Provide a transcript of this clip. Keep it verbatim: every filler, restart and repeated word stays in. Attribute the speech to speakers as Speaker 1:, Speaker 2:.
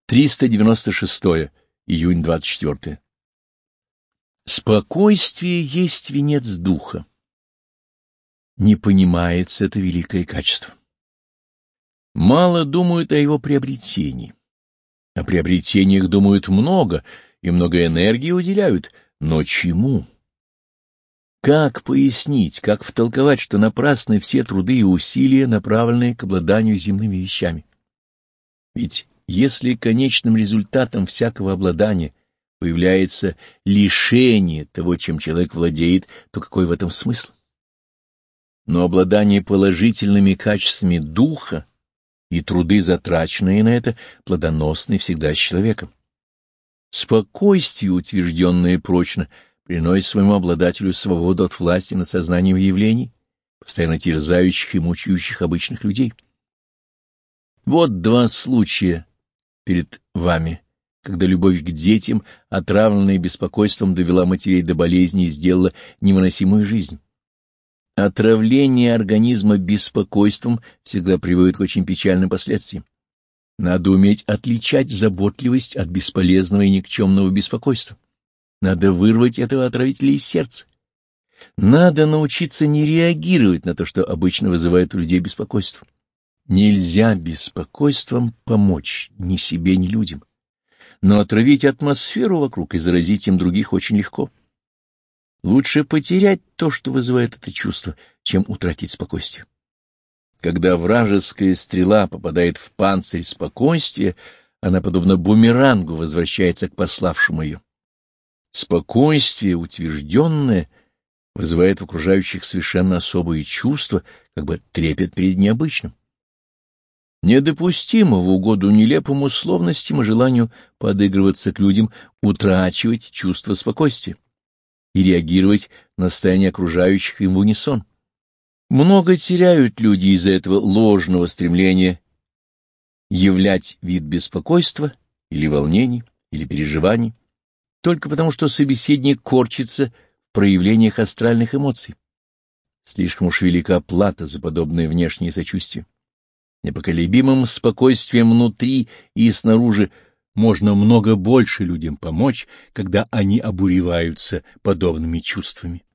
Speaker 1: триста девяносто шестое. Июнь двадцать четвёртое. Спокойствие есть венец духа. Не понимается это великое качество. Мало думают о его приобретении. О приобретениях думают много, и много энергии уделяют, но чему? Как пояснить, как втолковать, что напрасны все труды и усилия, направленные к обладанию земными вещами? Ведь если конечным результатом всякого обладания появляется лишение того, чем человек владеет, то какой в этом смысл? Но обладание положительными качествами духа и труды, затраченные на это, плодоносны всегда с человеком. Спокойствие, утвержденное прочно, приносит своему обладателю свободу от власти над сознанием явлений, постоянно терзающих и мучающих обычных людей. Вот два случая перед вами, когда любовь к детям, отравленная беспокойством, довела матерей до болезни и сделала невыносимую жизнь. Отравление организма беспокойством всегда приводит к очень печальным последствиям. Надо уметь отличать заботливость от бесполезного и никчемного беспокойства. Надо вырвать этого отравителя из сердца. Надо научиться не реагировать на то, что обычно вызывает у людей беспокойство. Нельзя беспокойством помочь ни себе, ни людям. Но отравить атмосферу вокруг и заразить им других очень легко. Лучше потерять то, что вызывает это чувство, чем утратить спокойствие. Когда вражеская стрела попадает в панцирь спокойствия, она, подобно бумерангу, возвращается к пославшему ее. Спокойствие, утвержденное, вызывает в окружающих совершенно особые чувства, как бы трепет перед необычным. Недопустимо в угоду нелепым условностям и желанию подыгрываться к людям утрачивать чувство спокойствия и реагировать на состояние окружающих им в унисон. Много теряют люди из-за этого ложного стремления являть вид беспокойства или волнений, или переживаний, только потому что собеседник корчится в проявлениях астральных эмоций. Слишком уж велика плата за подобное внешнее сочувствие. Непоколебимым спокойствием внутри и снаружи можно много больше людям помочь, когда они обуреваются подобными чувствами.